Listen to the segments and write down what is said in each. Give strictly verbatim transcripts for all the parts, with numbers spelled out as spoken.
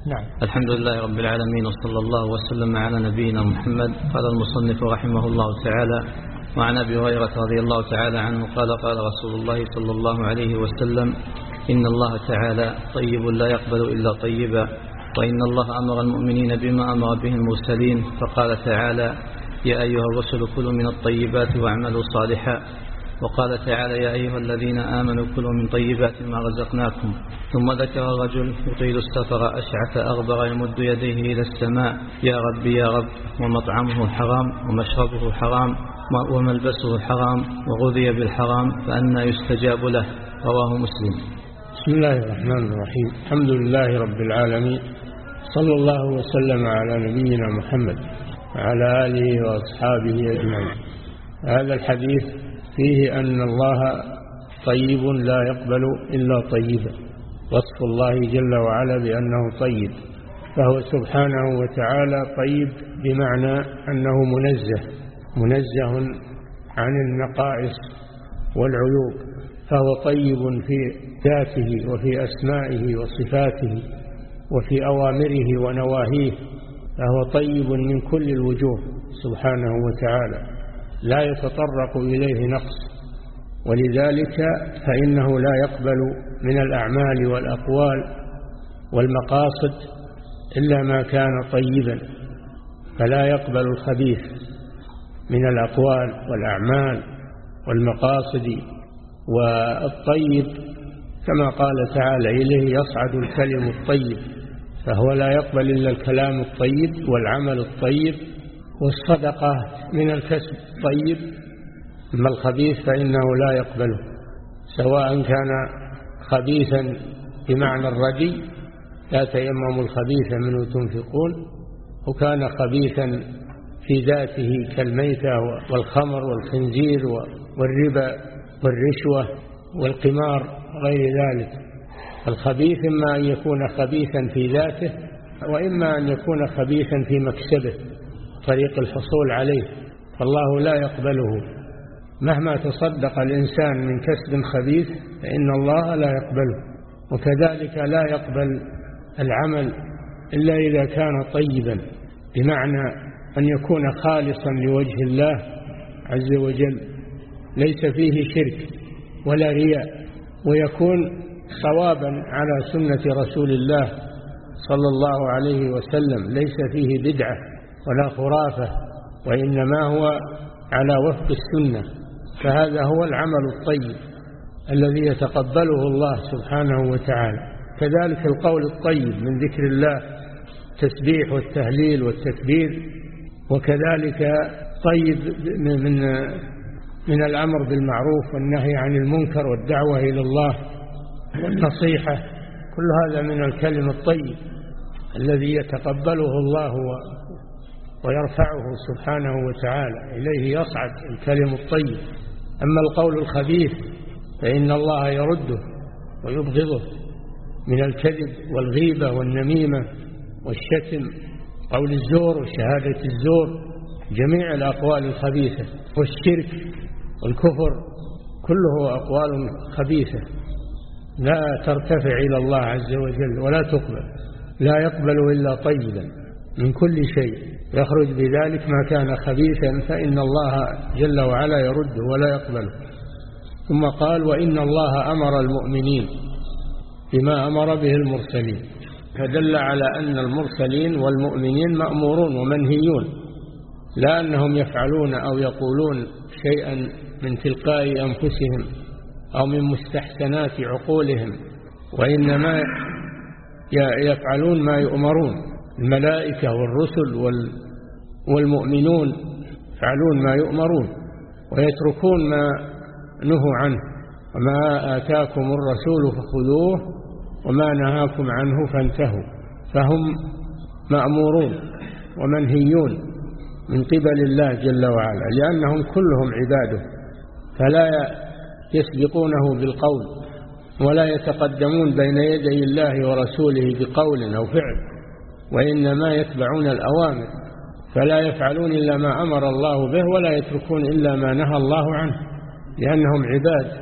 نعم. الحمد لله رب العالمين، وصلى الله وسلم على نبينا محمد. قال المصنف رحمه الله تعالى: وعن أبي هريرة رضي الله تعالى عنه قال: قال رسول الله صلى الله عليه وسلم: إن الله تعالى طيب لا يقبل إلا طيبا، وإن الله أمر المؤمنين بما أمر به المرسلين، فقال تعالى: يا أيها الرسل كلوا من الطيبات واعملوا صالحا. وقال تعالى: يا أيها الذين آمنوا كلوا من طيبات ما رزقناكم. ثم ذكر رجل يطيل السفر أشعث أغبر يمد يديه إلى السماء: يا رب يا رب، ومطعمه حرام ومشربه حرام وملبسه حرام وغذي بالحرام، فأنى يستجاب له. رواه مسلم. بسم الله الرحمن الرحيم. الحمد لله رب العالمين، صلى الله وسلم على نبينا محمد وعلى آله وأصحابه أجمعين. هذا الحديث فيه أن الله طيب لا يقبل إلا طيبا، وصف الله جل وعلا بأنه طيب، فهو سبحانه وتعالى طيب بمعنى أنه منزه منزه عن النقائص والعيوب، فهو طيب في ذاته وفي أسمائه وصفاته وفي أوامره ونواهيه، فهو طيب من كل الوجوه سبحانه وتعالى، لا يتطرق إليه نقص، ولذلك فإنه لا يقبل من الأعمال والأقوال والمقاصد إلا ما كان طيبا، فلا يقبل الخبيث من الأقوال والأعمال والمقاصد. والطيب كما قال تعالى: إليه يصعد الكلم الطيب، فهو لا يقبل إلا الكلام الطيب والعمل الطيب والصدقة من الكسب الطيب. أما الخبيث فإنه لا يقبله، سواء كان خبيثا بمعنى الردي: لا تيمموا الخبيث منه تنفقون، وكان خبيثا في ذاته كالميتة والخمر والخنزير والربا والرشوة والقمار غير ذلك. الخبيث إما أن يكون خبيثا في ذاته، وإما أن يكون خبيثا في مكسبه طريق الحصول عليه، فالله لا يقبله. مهما تصدق الإنسان من كسب خبيث فإن الله لا يقبله، وكذلك لا يقبل العمل إلا إذا كان طيبا، بمعنى أن يكون خالصا لوجه الله عز وجل، ليس فيه شرك ولا رياء، ويكون صوابا على سنة رسول الله صلى الله عليه وسلم، ليس فيه بدعة ولا خرافة، وإنما هو على وفق السنة. فهذا هو العمل الطيب الذي يتقبله الله سبحانه وتعالى. كذلك القول الطيب من ذكر الله، التسبيح والتهليل والتكبير، وكذلك طيب من من الأمر بالمعروف والنهي عن المنكر والدعوة إلى الله والنصيحة، كل هذا من الكلم الطيب الذي يتقبله الله ويرفعه سبحانه وتعالى، إليه يصعد الكلم الطيب. أما القول الخبيث فإن الله يرده ويبغضه، من الكذب والغيبة والنميمة والشتم، قول الزور وشهادة الزور، جميع الأقوال الخبيثة، والشرك والكفر، كله أقوال خبيثة لا ترتفع إلى الله عز وجل ولا تقبل. لا يقبل إلا طيبا من كل شيء، يخرج بذلك ما كان خبيثا فإن الله جل وعلا يرده ولا يقبله. ثم قال: وإن الله أمر المؤمنين بما أمر به المرسلين، فدل على أن المرسلين والمؤمنين مأمورون ومنهيون، لا أنهم يفعلون أو يقولون شيئا من تلقاء أنفسهم أو من مستحسنات عقولهم، وإنما يفعلون ما يؤمرون. الملائكة والرسل والمؤمنون يفعلون ما يؤمرون ويتركون ما نهوا عنه، وما آتاكم الرسول فخذوه وما نهاكم عنه فانتهوا. فهم مأمورون ومنهيون من قبل الله جل وعلا، لأنهم كلهم عباده، فلا يسبقونه بالقول ولا يتقدمون بين يدي الله ورسوله بقول أو فعل، وإنما يتبعون الأوامر، فلا يفعلون إلا ما أمر الله به ولا يتركون إلا ما نهى الله عنه، لأنهم عباد،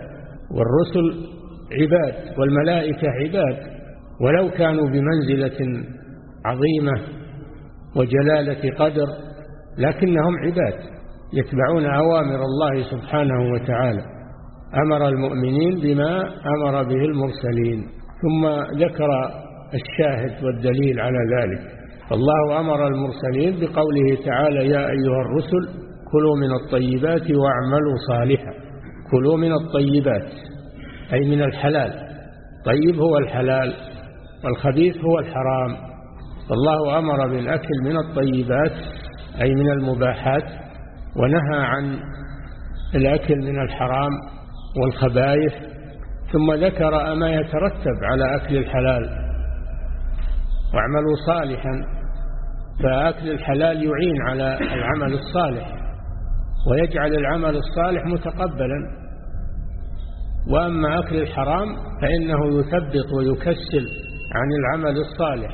والرسل عباد والملائكة عباد، ولو كانوا بمنزلة عظيمة وجلالة قدر، لكنهم عباد يتبعون أوامر الله سبحانه وتعالى. أمر المؤمنين بما أمر به المرسلين، ثم ذكر الشاهد والدليل على ذلك. الله أمر المرسلين بقوله تعالى: يا أيها الرسل كلوا من الطيبات واعملوا صالحا. كلوا من الطيبات أي من الحلال، طيب هو الحلال والخبيث هو الحرام. فالله أمر بالأكل من الطيبات أي من المباحات، ونهى عن الأكل من الحرام والخبائث، ثم ذكر ما يترتب على أكل الحلال: واعملوا صالحا. فأكل الحلال يعين على العمل الصالح ويجعل العمل الصالح متقبلا، وأما أكل الحرام فإنه يثبط ويكسل عن العمل الصالح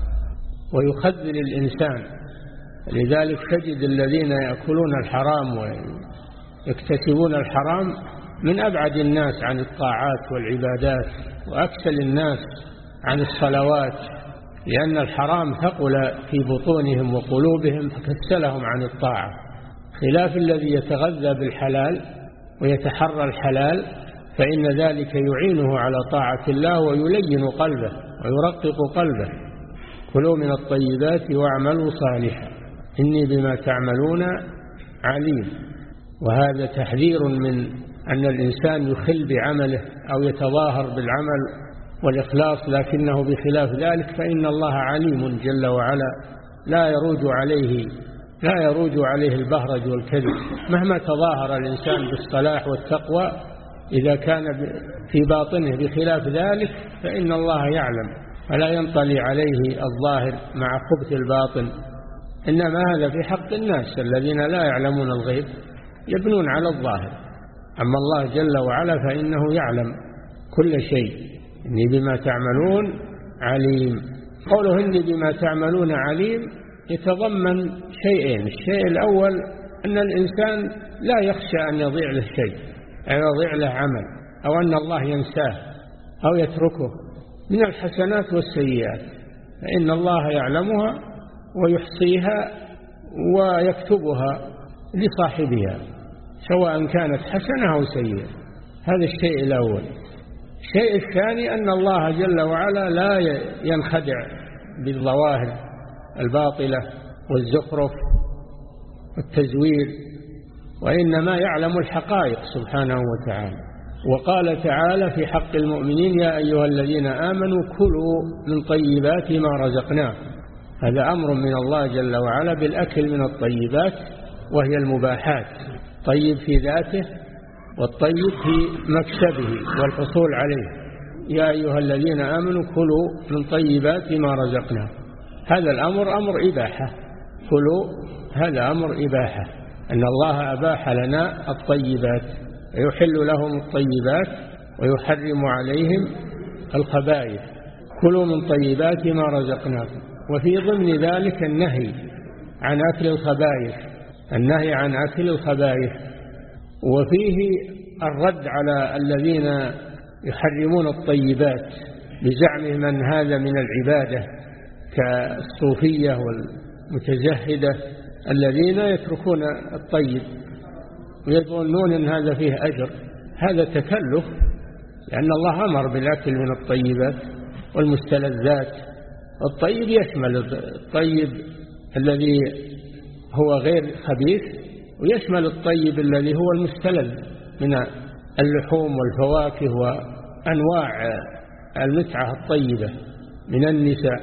ويخذل الإنسان. لذلك تجد الذين يأكلون الحرام ويكتسبون الحرام من أبعد الناس عن الطاعات والعبادات، وأكسل الناس عن الصلوات، لأن الحرام ثقل في بطونهم وقلوبهم فكسلهم عن الطاعة، خلاف الذي يتغذى بالحلال ويتحرى الحلال، فإن ذلك يعينه على طاعة الله ويلين قلبه ويرقق قلبه. كلوا من الطيبات واعملوا صالحا إني بما تعملون عليم. وهذا تحذير من أن الإنسان يخل بعمله أو يتظاهر بالعمل والإخلاص، لكنه بخلاف ذلك فإن الله عليم جل وعلا لا يروج عليه لا يروج عليه البهرج والكذب. مهما تظاهر الإنسان بالصلاح والتقوى، إذا كان في باطنه بخلاف ذلك فإن الله يعلم، فلا ينطلي عليه الظاهر مع خبث الباطن. إنما هذا في حق الناس الذين لا يعلمون الغيب، يبنون على الظاهر. أما الله جل وعلا فإنه يعلم كل شيء. إني بما تعملون عليم. قوله إني بما تعملون عليم يتضمن شيئين: الشيء الأول أن الإنسان لا يخشى أن يضيع له شيء، أن يضيع له عمل، أو أن الله ينساه أو يتركه من الحسنات والسيئات، فإن الله يعلمها ويحصيها ويكتبها لصاحبها سواء كانت حسنة أو سيئة. هذا الشيء الأول. الشيء الثاني أن الله جل وعلا لا ينخدع بالظواهر الباطلة والزخرف والتزوير، وإنما يعلم الحقائق سبحانه وتعالى. وقال تعالى في حق المؤمنين: يا أيها الذين آمنوا كلوا من طيبات ما رزقناكم. هذا أمر من الله جل وعلا بالأكل من الطيبات، وهي المباحات، طيب في ذاته والطيب في مكسبه والحصول عليه. يا أيها الذين آمنوا كلوا من طيبات ما رزقناكم. هذا الأمر أمر إباحة، كلوا هذا أمر إباحة، أن الله أباح لنا الطيبات، ويحل لهم الطيبات ويحرم عليهم الخبائث. كلوا من طيبات ما رزقناكم. وفي ضمن ذلك النهي عن أكل الخبائث، النهي عن أكل الخبائث. وفيه الرد على الذين يحرمون الطيبات بزعمهم أن هذا من العبادة، كالصوفية والمتزهدة الذين يتركون الطيب ويظنون أن هذا فيه أجر. هذا تكلف، لأن الله أمر بالأكل من الطيبات والمستلذات. الطيب يشمل الطيب الذي هو غير خبيث، ويشمل الطيب الذي هو المستلذ من اللحوم والفواكه وأنواع المتعة الطيبة من النساء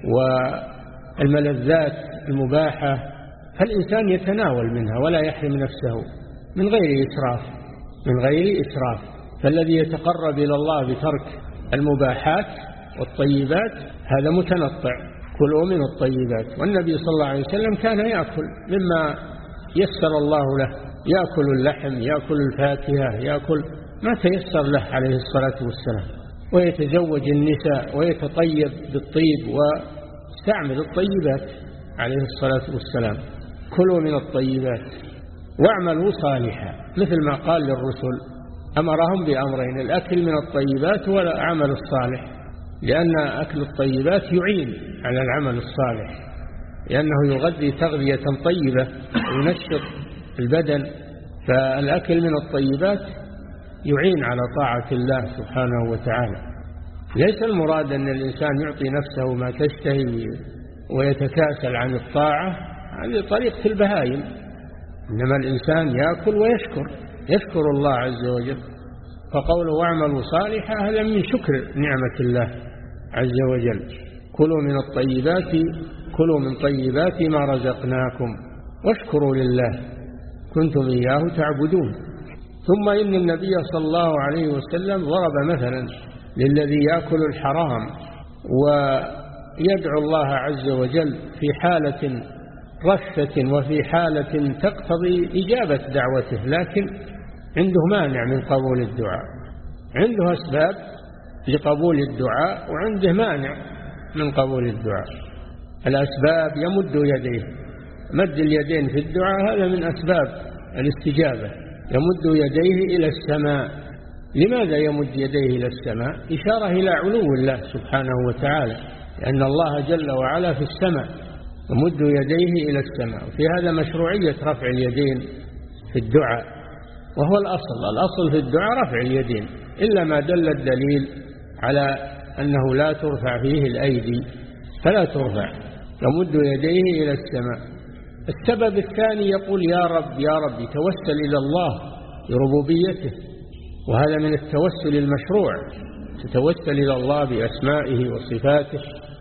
والملذات المباحة، فالإنسان يتناول منها ولا يحرم نفسه من غير إسراف من غير إسراف. فالذي يتقرب إلى الله بترك المباحات والطيبات هذا متنطع. كلوا من الطيبات. والنبي صلى الله عليه وسلم كان يأكل مما يسر الله له، يأكل اللحم، يأكل الفاكهة، يأكل ما تيسر له عليه الصلاة والسلام، ويتزوج النساء ويتطيب بالطيب ويستعمل الطيبات عليه الصلاة والسلام. كلوا من الطيبات واعملوا صالحا، مثل ما قال للرسل، أمرهم بأمرين: الأكل من الطيبات والعمل الصالح. لأن أكل الطيبات يعين على العمل الصالح، لأنه يغذي تغذية طيبة وينشط البدن. فالأكل من الطيبات يعين على طاعة الله سبحانه وتعالى. ليس المراد أن الإنسان يعطي نفسه ما تشتهي ويتكاسل عن الطاعة، هذه طريقة البهائم. إنما الإنسان يأكل ويشكر، يشكر الله عز وجل. فقوله واعملوا صالحا هذا من شكر نعمة الله عز وجل. كلوا من الطيبات كلوا من طيبات ما رزقناكم واشكروا لله كنتم إياه تعبدون. ثم إن النبي صلى الله عليه وسلم ضرب مثلا للذي يأكل الحرام ويدعو الله عز وجل في حالة رشة وفي حالة تقتضي إجابة دعوته، لكن عنده مانع من قبول الدعاء. عنده أسباب لقبول الدعاء وعنده مانع من قبول الدعاء. الأسباب يمد يديه، مد اليدين في الدعاء هذا من أسباب الاستجابة. يمد يديه إلى السماء. لماذا يمد يديه إلى السماء؟ إشارة إلى علو الله سبحانه وتعالى، لأن الله جل وعلا في السماء، يمد يديه إلى السماء. في هذا مشروعية رفع اليدين في الدعاء، وهو الأصل. الأصل في الدعاء رفع اليدين، إلا ما دل الدليل على أنه لا ترفع فيه الأيدي فلا ترفع. يمد يديه إلى السماء. السبب الثاني يقول يا رب يا رب، يتوسل إلى الله بربوبيته، وهذا من التوسل المشروع. تتوسل إلى الله بأسمائه وصفاته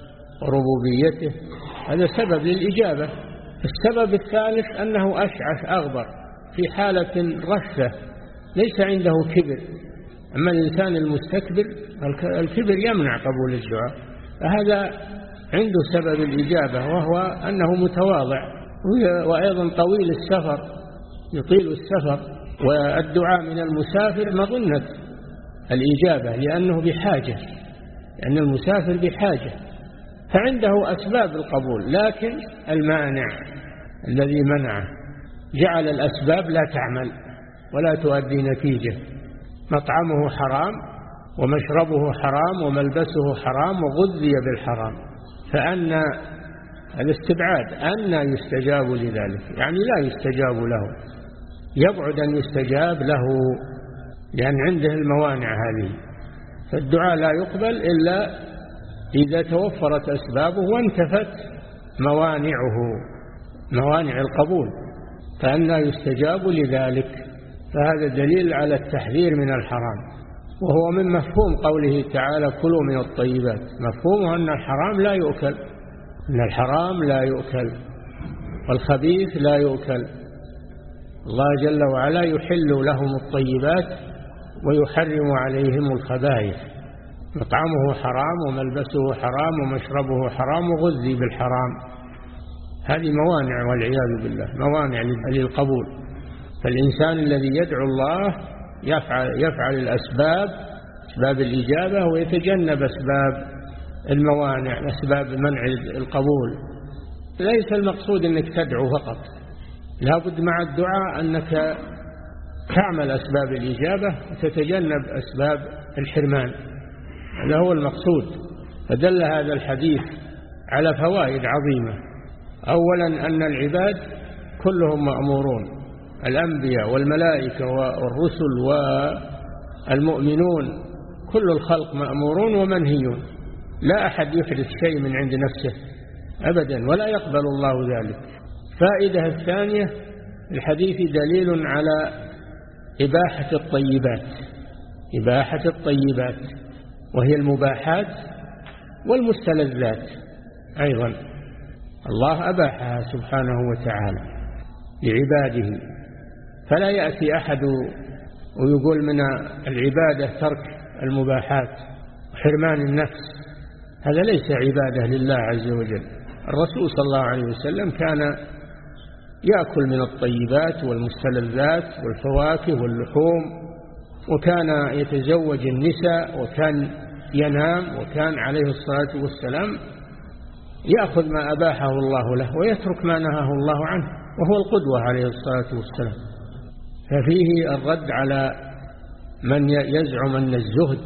وربوبيته، هذا سبب للإجابة. السبب الثالث أنه أشعث أغبر في حالة رشة، ليس عنده كبر. أما الإنسان المستكبر الكبر يمنع قبول الدعاء، فهذا عنده سبب الإجابة، وهو أنه متواضع، وأيضا طويل السفر، يطيل السفر. والدعاء من المسافر مظنة الإجابة، لأنه بحاجة، لأن المسافر بحاجة، فعنده أسباب القبول. لكن المانع الذي منعه جعل الأسباب لا تعمل ولا تؤدي نتيجة. مطعمه حرام ومشربه حرام وملبسه حرام وغذي بالحرام، فأن الاستبعاد أن يستجاب لذلك، يعني لا يستجاب له، يبعد أن يستجاب له، لأن عنده الموانع هذه. فالدعاء لا يقبل إلا إذا توفرت أسبابه وانتفت موانعه، موانع القبول، فأنه يستجاب لذلك. فهذا دليل على التحذير من الحرام، وهو من مفهوم قوله تعالى كلوا من الطيبات. مفهومه أن الحرام لا يؤكل، أن الحرام لا يؤكل والخبيث لا يؤكل. الله جل وعلا يحل لهم الطيبات ويحرم عليهم الخبائث. مطعمه حرام وملبسه حرام ومشربه حرام وغذي بالحرام. هذه موانع والعياذ بالله، موانع للقبول. فالإنسان الذي يدعو الله يفعل, يفعل الأسباب، أسباب الإجابة، ويتجنب أسباب الموانع، أسباب منع القبول. ليس المقصود أنك تدعو فقط، لا بد مع الدعاء أنك تعمل أسباب الإجابة وتتجنب أسباب الحرمان، هذا هو المقصود. فدل هذا الحديث على فوائد عظيمة. أولا أن العباد كلهم مأمورون، الأنبياء والملائكة والرسل والمؤمنون، كل الخلق مأمورون ومنهيون، لا أحد يحدث شيء من عند نفسه أبدا، ولا يقبل الله ذلك. فائدة الثانية الحديث دليل على إباحة الطيبات، إباحة الطيبات وهي المباحات والمستلذات أيضا، الله أباحها سبحانه وتعالى لعباده. فلا يأتي أحد ويقول من العبادة ترك المباحات وحرمان النفس، هذا ليس عبادة لله عز وجل. الرسول صلى الله عليه وسلم كان يأكل من الطيبات والمستلذات والفواكه واللحوم، وكان يتزوج النساء، وكان ينام، وكان عليه الصلاة والسلام يأخذ ما أباحه الله له ويترك ما نهاه الله عنه، وهو القدوة عليه الصلاة والسلام. ففيه الرد على من يزعم أن الزهد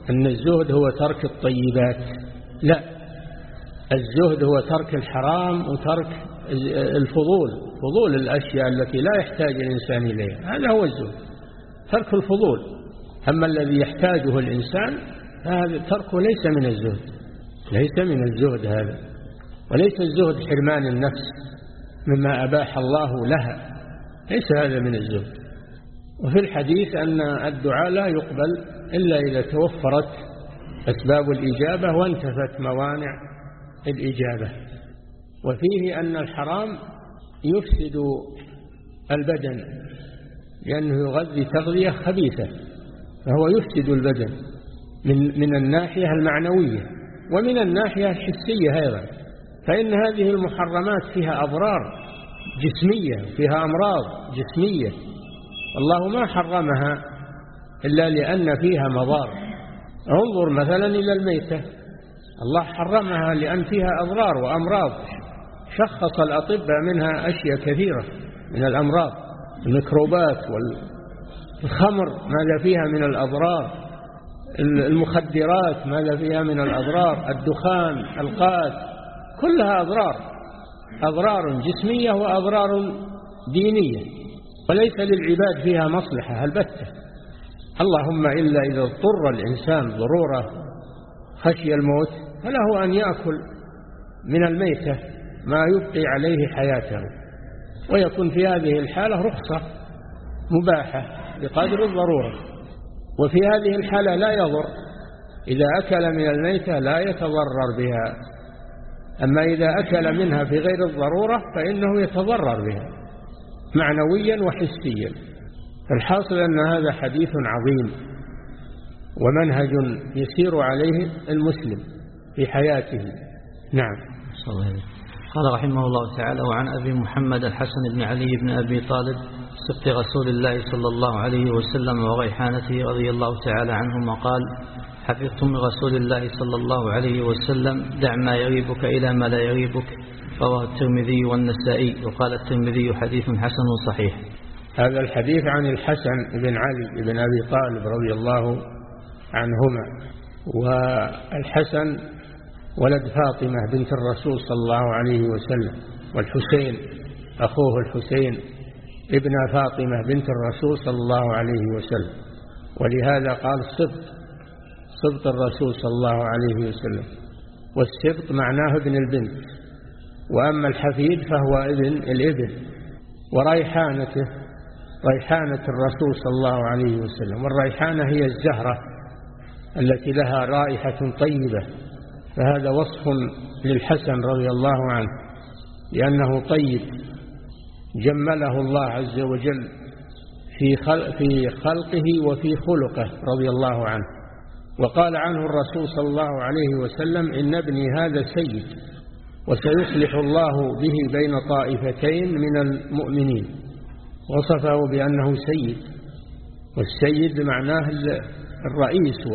أن الزهد هو ترك الطيبات، لا، الزهد هو ترك الحرام وترك الفضول، فضول الأشياء التي لا يحتاج الإنسان إليها، هذا هو الزهد، ترك الفضول. أما الذي يحتاجه الإنسان هذا تركه ليس من الزهد، ليس من الزهد هذا، وليس الزهد حرمان النفس مما أباح الله لها، ليس هذا من الزهد. وفي الحديث أن الدعاء لا يقبل إلا إذا توفرت أسباب الإجابة وانتفت موانع الإجابة. وفيه أن الحرام يفسد البدن لأنه يغذي تغذية خبيثة، فهو يفسد البدن من من الناحية المعنوية ومن الناحية الحسية أيضا، فإن هذه المحرمات فيها أضرار جسمية، فيها أمراض جسمية، الله ما حرمها إلا لأن فيها مضار. انظر مثلا إلى الميتة، الله حرمها لأن فيها أضرار وأمراض، شخص الأطباء منها أشياء كثيرة من الأمراض، الميكروبات والخمر ماذا فيها من الأضرار، المخدرات ماذا فيها من الأضرار، الدخان، القات، كلها أضرار، أضرار جسمية وأضرار دينية، وليس للعباد فيها مصلحة البتة، اللهم إلا إذا اضطر الإنسان ضرورة خشي الموت فله أن يأكل من الميتة ما يبقي عليه حياته، ويكون في هذه الحالة رخصة مباحة بقدر الضرورة. وفي هذه الحالة لا يضر، إذا أكل من الميتة لا يتضرر بها، أما إذا أكل منها في غير الضرورة فإنه يتضرر بها معنويا وحسيا. الحاصل أن هذا حديث عظيم ومنهج يسير عليه المسلم في حياته. نعم. قال رحمه الله تعالى: وعن أبي محمد الحسن بن علي بن أبي طالب سبط رسول الله صلى الله عليه وسلم وريحانته رضي الله تعالى عنهما قال: حفظت من رسول الله صلى الله عليه وسلم: دع ما يريبك إلى ما لا يريبك. رواه الترمذي والنسائي، وقال الترمذي: حديث حسن صحيح. هذا الحديث عن الحسن بن علي بن أبي طالب رضي الله عنهما، والحسن ولد فاطمة بنت الرسول صلى الله عليه وسلم، والحسين أخوه الحسين ابن فاطمة بنت الرسول صلى الله عليه وسلم، ولهذا قال سبط، سبط الرسول صلى الله عليه وسلم، والسبط معناه ابن البنت، وأما الحفيد فهو ابن الابن. وريحانته ريحانة الرسول صلى الله عليه وسلم، والريحانة هي الزهرة التي لها رائحة طيبة، فهذا وصف للحسن رضي الله عنه لأنه طيب، جمله الله عز وجل في في خلقه وفي خلقه رضي الله عنه. وقال عنه الرسول صلى الله عليه وسلم: إن ابني هذا سيد وسيصلح الله به بين طائفتين من المؤمنين. وصفه بأنه سيد، والسيد معناه الرئيس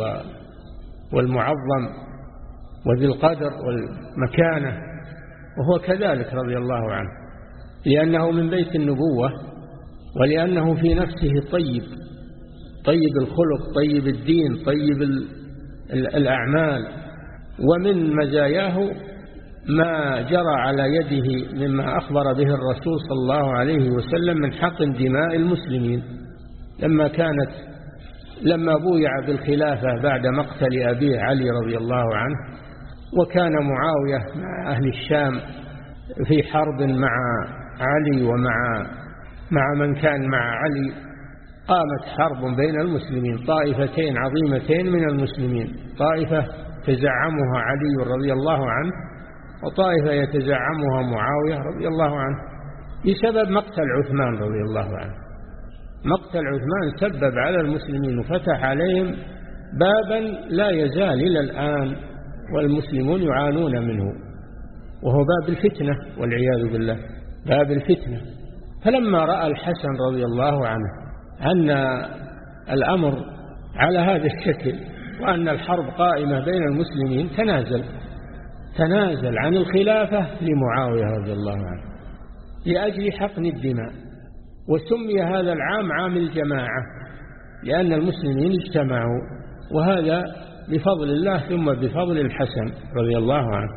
والمعظم وذي القدر والمكانة، وهو كذلك رضي الله عنه، لأنه من بيت النبوة، ولأنه في نفسه طيب، طيب الخلق، طيب الدين، طيب الأعمال. ومن مزاياه ما جرى على يده مما أخبر به الرسول صلى الله عليه وسلم من حقن دماء المسلمين، لما كانت لما بويع بالخلافة بعد مقتل أبيه علي رضي الله عنه، وكان معاوية مع أهل الشام في حرب مع علي ومع مع من كان مع علي، قامت حرب بين المسلمين، طائفتين عظيمتين من المسلمين، طائفة تزعمها علي رضي الله عنه، وطائفة يتزعمها معاوية رضي الله عنه، بسبب مقتل عثمان رضي الله عنه. مقتل عثمان سبب على المسلمين وفتح عليهم بابا لا يزال إلى الآن والمسلمون يعانون منه، وهو باب الفتنة والعياذ بالله، باب الفتنة. فلما رأى الحسن رضي الله عنه أن الأمر على هذا الشكل وأن الحرب قائمة بين المسلمين، تنازل تنازل عن الخلافة لمعاوية رضي الله عنه لأجل حقن الدماء. وسمي هذا العام عام الجماعة، لأن المسلمين اجتمعوا، وهذا بفضل الله ثم بفضل الحسن رضي الله عنه،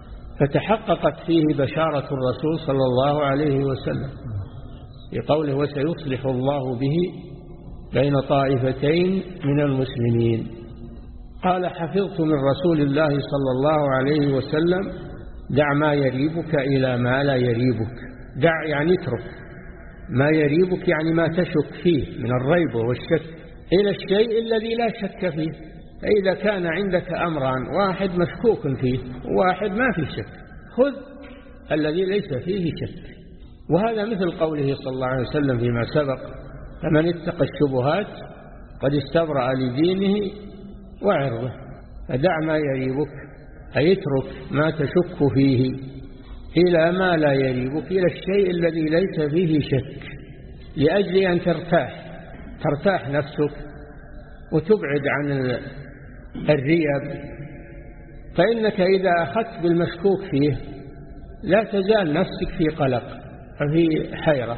فتحققت فيه بشارة الرسول صلى الله عليه وسلم بقوله وسيصلح الله به بين طائفتين من المسلمين. قال حفظت من رسول الله صلى الله عليه وسلم دع ما يريبك إلى ما لا يريبك. دع يعني اترك، ما يريبك يعني ما تشك فيه من الريب والشك إلى الشيء الذي لا شك فيه. فإذا كان عندك أمران، واحد مشكوك فيه وواحد ما فيه شك، خذ الذي ليس فيه شك. وهذا مثل قوله صلى الله عليه وسلم فيما سبق فمن اتقى الشبهات قد استبرأ لدينه وعرضه. فدع ما يريبك أي اترك ما تشك فيه إلى ما لا يريبك، إلى الشيء الذي ليس فيه شك، لأجل أن ترتاح ترتاح نفسك وتبعد عن الريب. فإنك إذا أخذت بالمشكوك فيه لا تزال نفسك في قلق وفي حيرة،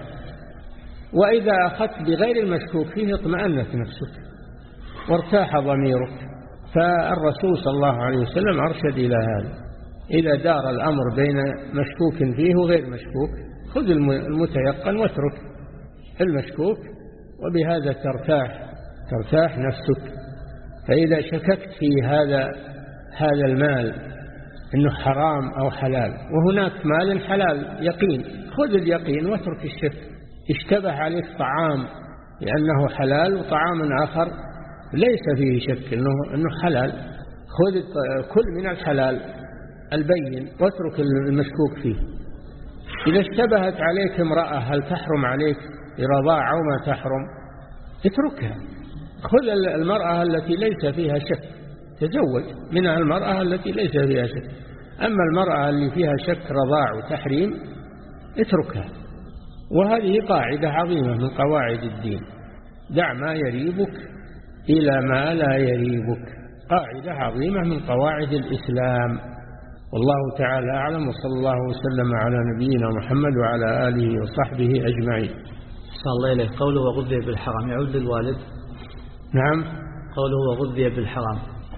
وإذا أخذت بغير المشكوك فيه اطمأنت نفسك وارتاح ضميرك. فالرسول صلى الله عليه وسلم أرشد إلى هذا، إذا دار الأمر بين مشكوك فيه وغير مشكوك خذ المتيقن واترك المشكوك، وبهذا ترتاح ترتاح نفسك. فإذا شككت في هذا هذا المال إنه حرام أو حلال، وهناك مال حلال يقين، خذ اليقين واترك الشك. اشتبه عليك طعام لأنه حلال وطعام آخر ليس فيه شك إنه, إنه حلال، خذ كل من الحلال البين واترك المشكوك فيه. إذا اشتبهت عليك امرأة هل تحرم عليك برضاع أو ما تحرم، اتركها، خذ المرأة التي ليس فيها شك، تزوج منها المرأة التي ليس فيها شك. أما المرأة اللي فيها شك رضاع وتحريم اتركها. وهذه قاعدة عظيمة من قواعد الدين، دع ما يريبك إلى ما لا يريبك، قاعدة عظيمة من قواعد الإسلام. والله تعالى أعلم، وصلى الله وسلم على نبينا محمد وعلى آله وصحبه أجمعين. صلى الله إليه. قوله وغذي بالحرام يعود للوالد؟ نعم. قوله وغذي بالحرام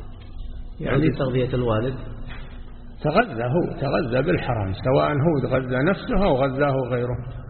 يعود يعني تغذية الوالد؟ تغذى هو تغذى بالحرام، سواء هو غذى نفسه أو غذاه غيره.